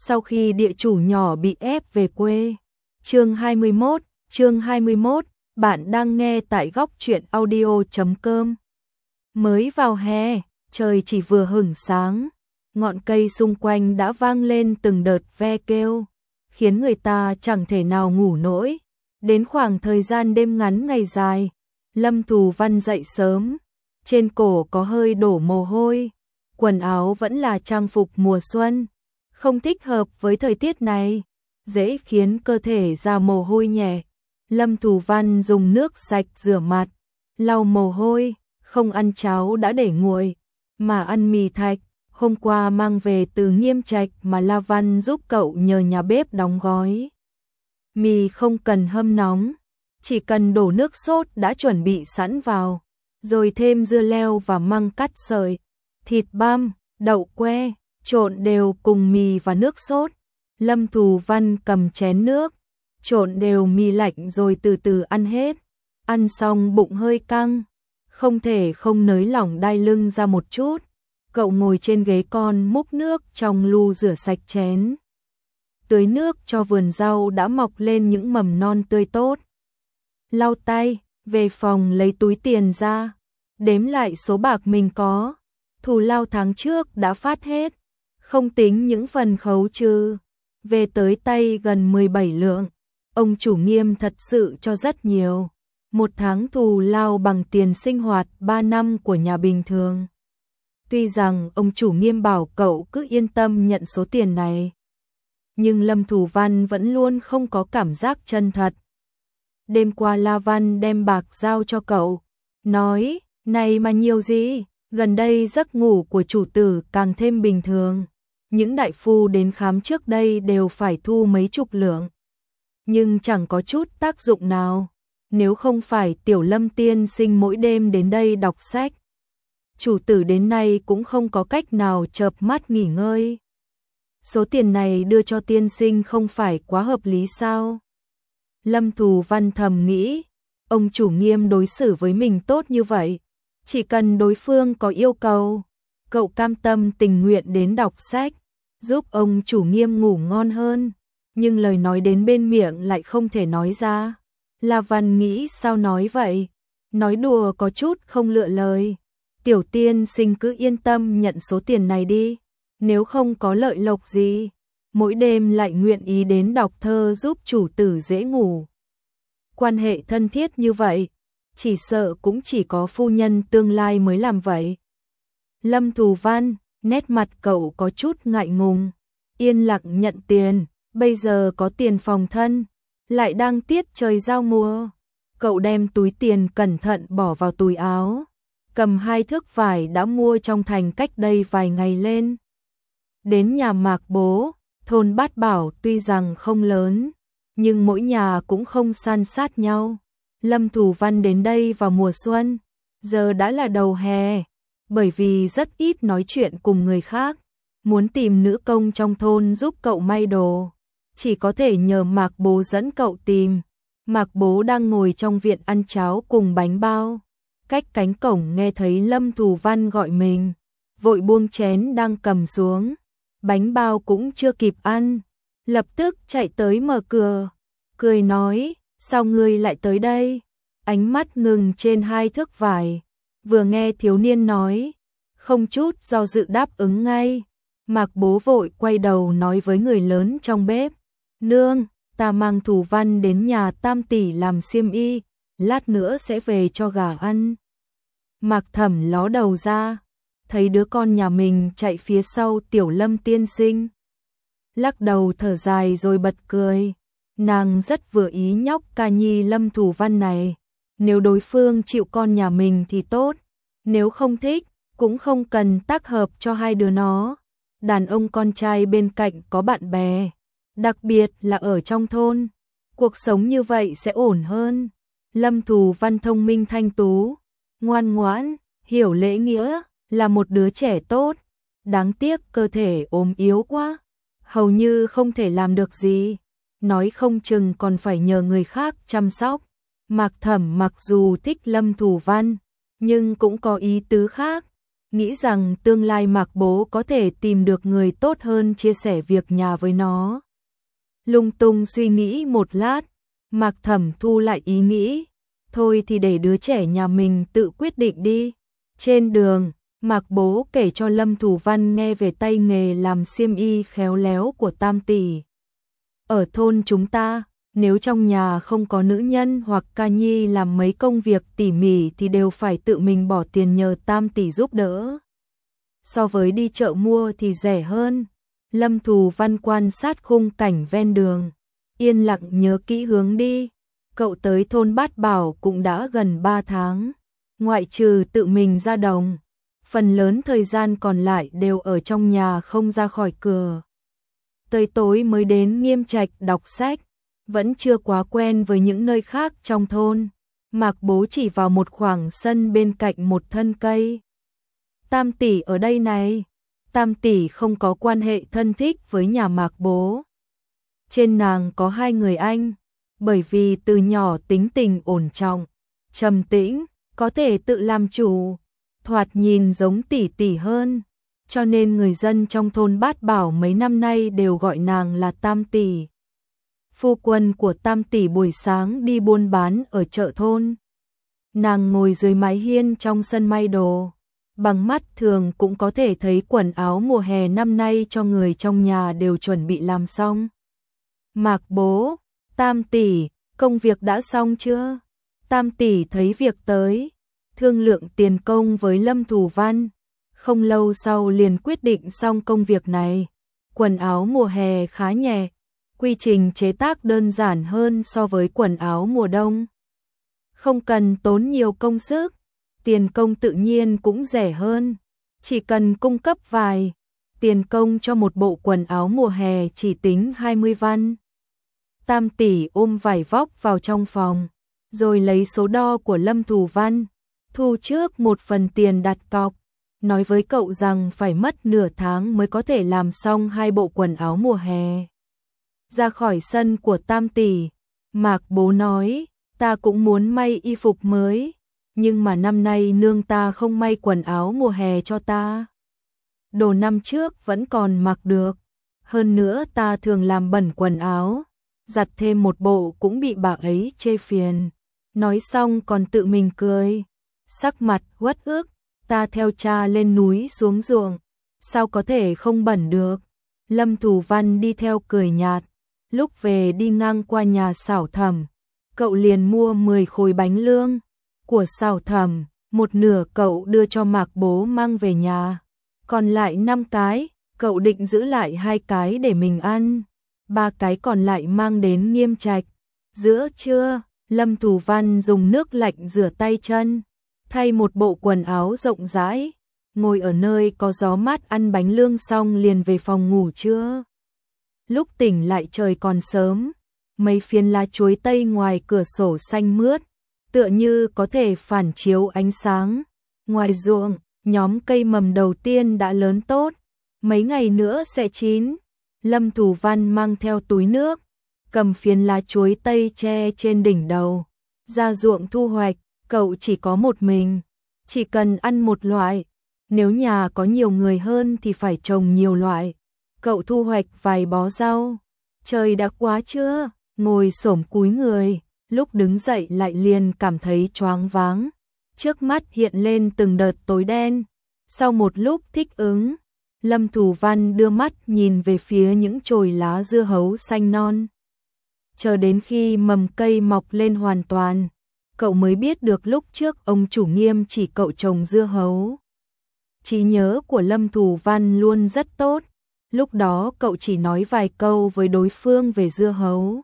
sau khi địa chủ nhỏ bị ép về quê. Chương 21, bạn đang nghe tại góc truyện audio.com. Mới vào hè, trời chỉ vừa hửng sáng, ngọn cây xung quanh đã vang lên từng đợt ve kêu, khiến người ta chẳng thể nào ngủ nổi. Đến khoảng thời gian đêm ngắn ngày dài, Lâm Thù Văn dậy sớm, trên cổ có hơi đổ mồ hôi, quần áo vẫn là trang phục mùa xuân, không thích hợp với thời tiết này, dễ khiến cơ thể ra mồ hôi nhẹ. Lâm Thù Văn dùng nước sạch rửa mặt, lau mồ hôi, không ăn cháo đã để nguội, mà ăn mì thạch, hôm qua mang về từ Nghiêm Trạch mà La Văn giúp cậu nhờ nhà bếp đóng gói. Mì không cần hâm nóng, chỉ cần đổ nước sốt đã chuẩn bị sẵn vào, rồi thêm dưa leo và măng cắt sợi, thịt băm, đậu que, trộn đều cùng mì và nước sốt. Lâm Thù Văn cầm chén nước, trộn đều mì lạnh rồi từ từ ăn hết. Ăn xong bụng hơi căng, không thể không nới lỏng đai lưng ra một chút. Cậu ngồi trên ghế con múc nước trong lu rửa sạch chén, tưới nước cho vườn rau đã mọc lên những mầm non tươi tốt. Lau tay, về phòng lấy túi tiền ra, đếm lại số bạc mình có. Thù lao tháng trước đã phát hết, không tính những phần khấu trừ, về tới tay gần 17 lượng. Ông chủ Nghiêm thật sự cho rất nhiều, một tháng thù lao bằng tiền sinh hoạt 3 năm của nhà bình thường. Tuy rằng ông chủ Nghiêm bảo cậu cứ yên tâm nhận số tiền này, nhưng Lâm Thù Văn vẫn luôn không có cảm giác chân thật. Đêm qua La Văn đem bạc giao cho cậu, nói, này mà nhiều gì, gần đây giấc ngủ của chủ tử càng thêm bình thường. Những đại phu đến khám trước đây đều phải thu mấy chục lượng, nhưng chẳng có chút tác dụng nào, nếu không phải Tiểu Lâm tiên sinh mỗi đêm đến đây đọc sách. Chủ tử đến nay cũng không có cách nào chợp mắt nghỉ ngơi. Số tiền này đưa cho tiên sinh không phải quá hợp lý sao? Lâm Thù Văn thầm nghĩ, ông chủ Nghiêm đối xử với mình tốt như vậy, chỉ cần đối phương có yêu cầu, cậu cam tâm tình nguyện đến đọc sách, giúp ông chủ Nghiêm ngủ ngon hơn, nhưng lời nói đến bên miệng lại không thể nói ra. La Văn nghĩ sao nói vậy, nói đùa có chút không lựa lời. Tiểu tiên sinh cứ yên tâm nhận số tiền này đi, nếu không có lợi lộc gì, mỗi đêm lại nguyện ý đến đọc thơ giúp chủ tử dễ ngủ. Quan hệ thân thiết như vậy, chỉ sợ cũng chỉ có phu nhân tương lai mới làm vậy. Lâm Thù Văn, nét mặt cậu có chút ngại ngùng, yên lặng nhận tiền, bây giờ có tiền phòng thân, lại đang tiết trời giao mùa. Cậu đem túi tiền cẩn thận bỏ vào túi áo, cầm 2 thước vải đã mua trong thành cách đây vài ngày lên. Đến nhà Mạc Bố, thôn Bát Bảo tuy rằng không lớn, nhưng mỗi nhà cũng không san sát nhau. Lâm Thù Văn đến đây vào mùa xuân, giờ đã là đầu hè, bởi vì rất ít nói chuyện cùng người khác, muốn tìm nữ công trong thôn giúp cậu may đồ, chỉ có thể nhờ Mạc Bố dẫn cậu tìm. Mạc Bố đang ngồi trong viện ăn cháo cùng bánh bao, cách cánh cổng nghe thấy Lâm Thù Văn gọi mình, vội buông chén đang cầm xuống, bánh bao cũng chưa kịp ăn, lập tức chạy tới mở cửa, cười nói, sao ngươi lại tới đây? Ánh mắt ngừng trên 2 thước vải, vừa nghe thiếu niên nói, không chút do dự đáp ứng ngay. Mạc Bố vội quay đầu nói với người lớn trong bếp, nương, ta mang Thù Văn đến nhà Tam tỷ làm xiêm y, lát nữa sẽ về cho gà ăn. Mạc Thẩm ló đầu ra, thấy đứa con nhà mình chạy phía sau Tiểu Lâm tiên sinh, lắc đầu thở dài rồi bật cười. Nàng rất vừa ý nhóc ca nhi Lâm Thù Văn này, nếu đối phương chịu con nhà mình thì tốt, nếu không thích cũng không cần tác hợp cho hai đứa nó. Đàn ông con trai bên cạnh có bạn bè, đặc biệt là ở trong thôn, cuộc sống như vậy sẽ ổn hơn. Lâm Thù Văn thông minh thanh tú, ngoan ngoãn, hiểu lễ nghĩa, là một đứa trẻ tốt, đáng tiếc cơ thể ốm yếu quá, hầu như không thể làm được gì, nói không chừng còn phải nhờ người khác chăm sóc. Mạc Thẩm mặc dù thích Lâm Thù Văn, nhưng cũng có ý tứ khác, nghĩ rằng tương lai Mạc Bố có thể tìm được người tốt hơn chia sẻ việc nhà với nó. Lung tung suy nghĩ một lát, Mạc Thẩm thu lại ý nghĩ, thôi thì để đứa trẻ nhà mình tự quyết định đi. Trên đường, Mạc Bố kể cho Lâm Thù Văn nghe về tay nghề làm xiêm y khéo léo của Tam tỷ. Ở thôn chúng ta, nếu trong nhà không có nữ nhân hoặc ca nhi làm mấy công việc tỉ mỉ thì đều phải tự mình bỏ tiền nhờ Tam tỷ giúp đỡ. So với đi chợ mua thì rẻ hơn. Lâm Thù Văn quan sát khung cảnh ven đường, yên lặng nhớ kỹ hướng đi. Cậu tới thôn Bát Bảo cũng đã gần 3 tháng, ngoại trừ tự mình ra đồng, phần lớn thời gian còn lại đều ở trong nhà không ra khỏi cửa. Tới tối mới đến Nghiêm Trạch đọc sách, vẫn chưa quá quen với những nơi khác trong thôn. Mạc Bố chỉ vào một khoảng sân bên cạnh một thân cây. Tam tỷ ở đây này. Tam tỷ không có quan hệ thân thích với nhà Mạc Bố. Trên nàng có 2 người anh, bởi vì từ nhỏ tính tình ổn trọng, trầm tĩnh, có thể tự làm chủ, thoạt nhìn giống tỷ tỷ hơn, cho nên người dân trong thôn Bát Bảo mấy năm nay đều gọi nàng là Tam tỷ. Phu quân của Tam tỷ buổi sáng đi buôn bán ở chợ thôn. Nàng ngồi dưới mái hiên trong sân may đồ, bằng mắt thường cũng có thể thấy quần áo mùa hè năm nay cho người trong nhà đều chuẩn bị làm xong. Mạc Bố, Tam tỷ, công việc đã xong chưa? Tam tỷ thấy việc tới, thương lượng tiền công với Lâm Thù Văn, không lâu sau liền quyết định xong công việc này. Quần áo mùa hè khá nhẹ, quy trình chế tác đơn giản hơn so với quần áo mùa đông. Không cần tốn nhiều công sức, tiền công tự nhiên cũng rẻ hơn, chỉ cần cung cấp vài. Tiền công cho một bộ quần áo mùa hè chỉ tính 20 văn. Tam tỷ ôm vải vóc vào trong phòng, rồi lấy số đo của Lâm Thù Văn, thu trước một phần tiền đặt cọc, nói với cậu rằng phải mất nửa tháng mới có thể làm xong 2 bộ quần áo mùa hè. Ra khỏi sân của Tam tỷ, Mạc Bố nói, ta cũng muốn may y phục mới, nhưng mà năm nay nương ta không may quần áo mùa hè cho ta. Đồ năm trước vẫn còn mặc được, hơn nữa ta thường làm bẩn quần áo, giặt thêm một bộ cũng bị bà ấy chê phiền. Nói xong còn tự mình cười, sắc mặt uất ức, ta theo cha lên núi xuống ruộng, sao có thể không bẩn được. Lâm Thù Văn đi theo cười nhạt, lúc về đi ngang qua nhà Sảo Thẩm, cậu liền mua 10 khối bánh lương của Sảo Thẩm, một nửa cậu đưa cho Mạc Bố mang về nhà, còn lại 5 cái, cậu định giữ lại 2 cái để mình ăn, 3 cái còn lại mang đến Nghiêm Trạch. Giữa trưa, Lâm Thù Văn dùng nước lạnh rửa tay chân, thay một bộ quần áo rộng rãi, ngồi ở nơi có gió mát ăn bánh lương xong liền về phòng ngủ trưa. Lúc tỉnh lại trời còn sớm, mấy phiến lá chuối tây ngoài cửa sổ xanh mướt, tựa như có thể phản chiếu ánh sáng. Ngoài ruộng, nhóm cây mầm đầu tiên đã lớn tốt, mấy ngày nữa sẽ chín. Lâm Thù Văn mang theo túi nước, cầm phiến lá chuối tây che trên đỉnh đầu, ra ruộng thu hoạch. Cậu chỉ có một mình, chỉ cần ăn một loại, nếu nhà có nhiều người hơn thì phải trồng nhiều loại. Cậu thu hoạch vài bó rau, trời đã quá trưa, ngồi xổm cúi người, lúc đứng dậy lại liền cảm thấy choáng váng, trước mắt hiện lên từng đợt tối đen. Sau một lúc thích ứng, Lâm Thù Văn đưa mắt nhìn về phía những chồi lá dưa hấu xanh non. Chờ đến khi mầm cây mọc lên hoàn toàn, cậu mới biết được lúc trước ông chủ Nghiêm chỉ cậu trồng dưa hấu. Trí nhớ của Lâm Thù Văn luôn rất tốt, lúc đó cậu chỉ nói vài câu với đối phương về dưa hấu.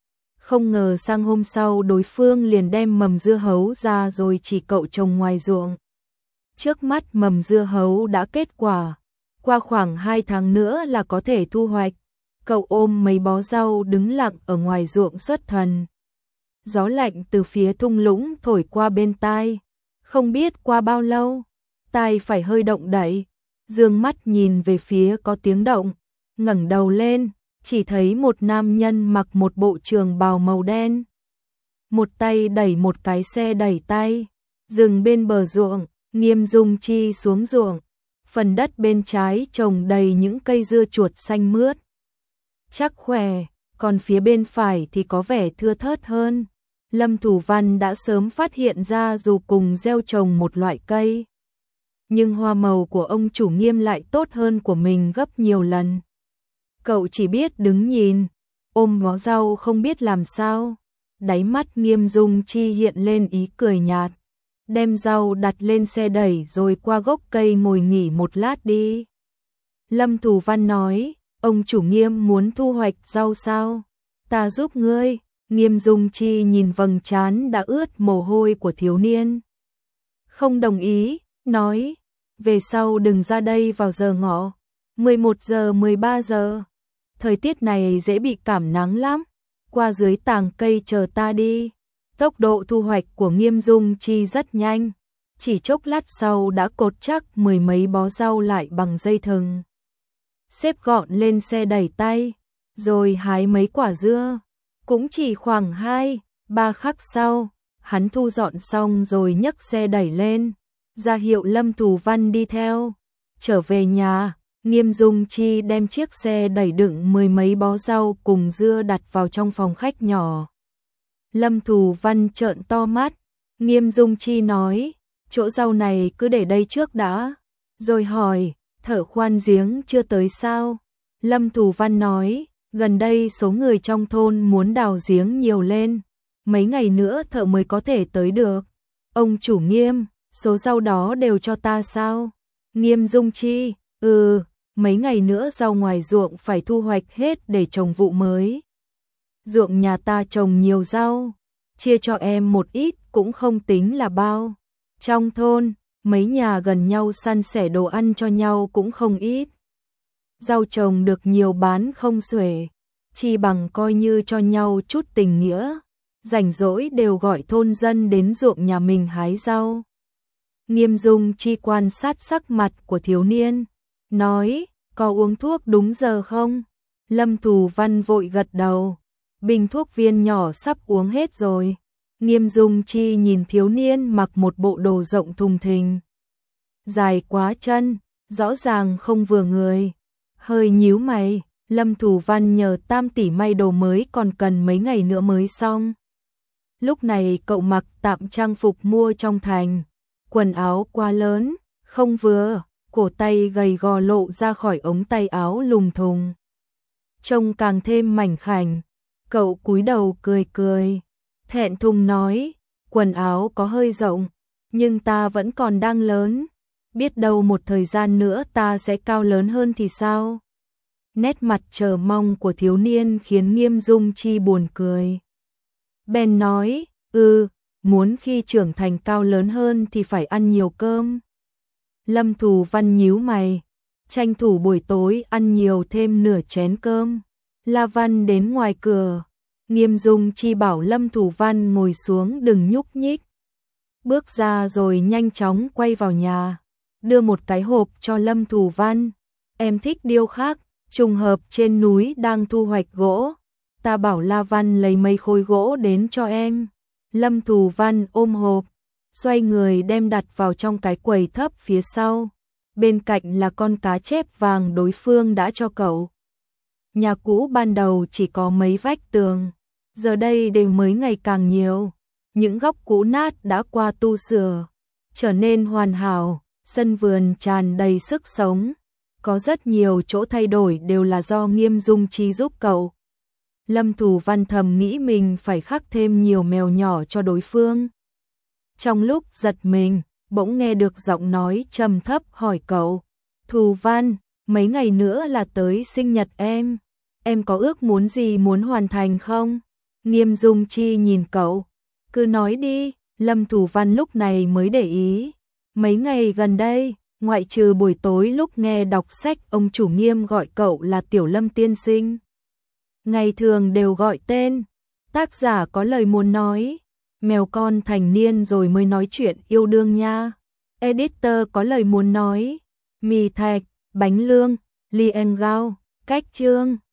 Không ngờ sang hôm sau đối phương liền đem mầm dưa hấu ra rồi chỉ cậu trồng ngoài ruộng. Trước mắt mầm dưa hấu đã kết quả, qua khoảng 2 tháng nữa là có thể thu hoạch. Cậu ôm mấy bó rau đứng lặng ở ngoài ruộng xuất thần. Gió lạnh từ phía thung lũng thổi qua bên tai, không biết qua bao lâu, tai phải hơi động đậy, dương mắt nhìn về phía có tiếng động, ngẩng đầu lên, chỉ thấy một nam nhân mặc một bộ trường bào màu đen. Một tay đẩy một cái xe đẩy tay, dừng bên bờ ruộng, Nghiêm Dung Chi xuống ruộng, phần đất bên trái trồng đầy những cây dưa chuột xanh mướt, chắc khỏe, còn phía bên phải thì có vẻ thưa thớt hơn. Lâm Thủ Văn đã sớm phát hiện ra dù cùng gieo trồng một loại cây, nhưng hoa màu của ông chủ Nghiêm lại tốt hơn của mình gấp nhiều lần. Cậu chỉ biết đứng nhìn, ôm bó rau không biết làm sao. Đáy mắt Nghiêm Dung Chi hiện lên ý cười nhạt, đem rau đặt lên xe đẩy rồi qua gốc cây ngồi nghỉ một lát đi. Lâm Thủ Văn nói, ông chủ Nghiêm muốn thu hoạch rau sao? Ta giúp ngươi. Nghiêm Dung Chi nhìn vầng trán đã ướt mồ hôi của thiếu niên, không đồng ý, nói, về sau đừng ra đây vào giờ ngọ, 11 giờ 13 giờ. Thời tiết này dễ bị cảm nắng lắm, qua dưới tàng cây chờ ta đi. Tốc độ thu hoạch của Nghiêm Dung Chi rất nhanh, chỉ chốc lát sau đã cột chắc mười mấy bó rau lại bằng dây thừng, xếp gọn lên xe đẩy tay, rồi hái mấy quả dưa. Cũng chỉ khoảng 2-3 khắc sau, hắn thu dọn xong rồi nhấc xe đẩy lên, ra hiệu Lâm Thủ Văn đi theo. Trở về nhà, Nghiêm Dung Chi đem chiếc xe đẩy đựng mười mấy bó rau cùng dưa đặt vào trong phòng khách nhỏ. Lâm Thủ Văn trợn to mắt, Nghiêm Dung Chi nói, chỗ rau này cứ để đây trước đã, rồi hỏi, thợ khoan giếng chưa tới sao? Lâm Thủ Văn nói, gần đây số người trong thôn muốn đào giếng nhiều lên, mấy ngày nữa thợ mới có thể tới được. Ông chủ Nghiêm, số rau đó đều cho ta sao? Nghiêm Dung Chi, mấy ngày nữa rau ngoài ruộng phải thu hoạch hết để trồng vụ mới. Ruộng nhà ta trồng nhiều rau, chia cho em một ít cũng không tính là bao. Trong thôn, mấy nhà gần nhau san sẻ đồ ăn cho nhau cũng không ít. Rau trồng được nhiều bán không xuể, chi bằng coi như cho nhau chút tình nghĩa, rảnh rỗi đều gọi thôn dân đến ruộng nhà mình hái rau. Nghiêm Dung Chi quan sát sắc mặt của thiếu niên, nói, có uống thuốc đúng giờ không? Lâm Thủ Văn vội gật đầu, bình thuốc viên nhỏ sắp uống hết rồi. Nghiêm Dung Chi nhìn thiếu niên mặc một bộ đồ rộng thùng thình, dài quá chân, rõ ràng không vừa người, hơi nhíu mày. Lâm Thủ Văn nhờ Tam tỷ may đồ mới còn cần mấy ngày nữa mới xong. Lúc này cậu mặc tạm trang phục mua trong thành, quần áo quá lớn, không vừa, cổ tay gầy gò lộ ra khỏi ống tay áo lùng thùng, trông càng thêm mảnh khảnh. Cậu cúi đầu cười cười, thẹn thùng nói, quần áo có hơi rộng, nhưng ta vẫn còn đang lớn, biết đâu một thời gian nữa ta sẽ cao lớn hơn thì sao? Nét mặt chờ mong của thiếu niên khiến Nghiêm Dung Chi buồn cười. Bèn nói, muốn khi trưởng thành cao lớn hơn thì phải ăn nhiều cơm. Lâm Thủ Văn nhíu mày, tranh thủ buổi tối ăn nhiều thêm nửa chén cơm. La Văn đến ngoài cửa, Nghiêm Dung Chi bảo Lâm Thủ Văn ngồi xuống đừng nhúc nhích. Bước ra rồi nhanh chóng quay vào nhà, đưa một cái hộp cho Lâm Thủ Văn. Em thích điêu khắc, trùng hợp trên núi đang thu hoạch gỗ, ta bảo La Văn lấy mấy khối gỗ đến cho em. Lâm Thủ Văn ôm hộp, xoay người đem đặt vào trong cái quầy thấp phía sau. Bên cạnh là con cá chép vàng đối phương đã cho cậu. Nhà cũ ban đầu chỉ có mấy vách tường, giờ đây đều mới ngày càng nhiều. Những góc cũ nát đã qua tu sửa, trở nên hoàn hảo, sân vườn tràn đầy sức sống. Có rất nhiều chỗ thay đổi đều là do Nghiêm Dung Chi giúp cậu. Lâm Thủ Văn thầm nghĩ mình phải khắc thêm nhiều mèo nhỏ cho đối phương. Trong lúc giật mình, bỗng nghe được giọng nói trầm thấp hỏi cậu, Thủ Văn, mấy ngày nữa là tới sinh nhật em có ước muốn gì muốn hoàn thành không? Nghiêm Dung Chi nhìn cậu, cứ nói đi. Lâm Thủ Văn lúc này mới để ý, mấy ngày gần đây, ngoại trừ buổi tối lúc nghe đọc sách ông chủ Nghiêm gọi cậu là Tiểu Lâm tiên sinh. Ngày thường đều gọi tên, tác giả có lời muốn nói, mèo con thành niên rồi mới nói chuyện yêu đương nha. Editor có lời muốn nói, mì thạch, bánh lương, ly en gao, cách chương.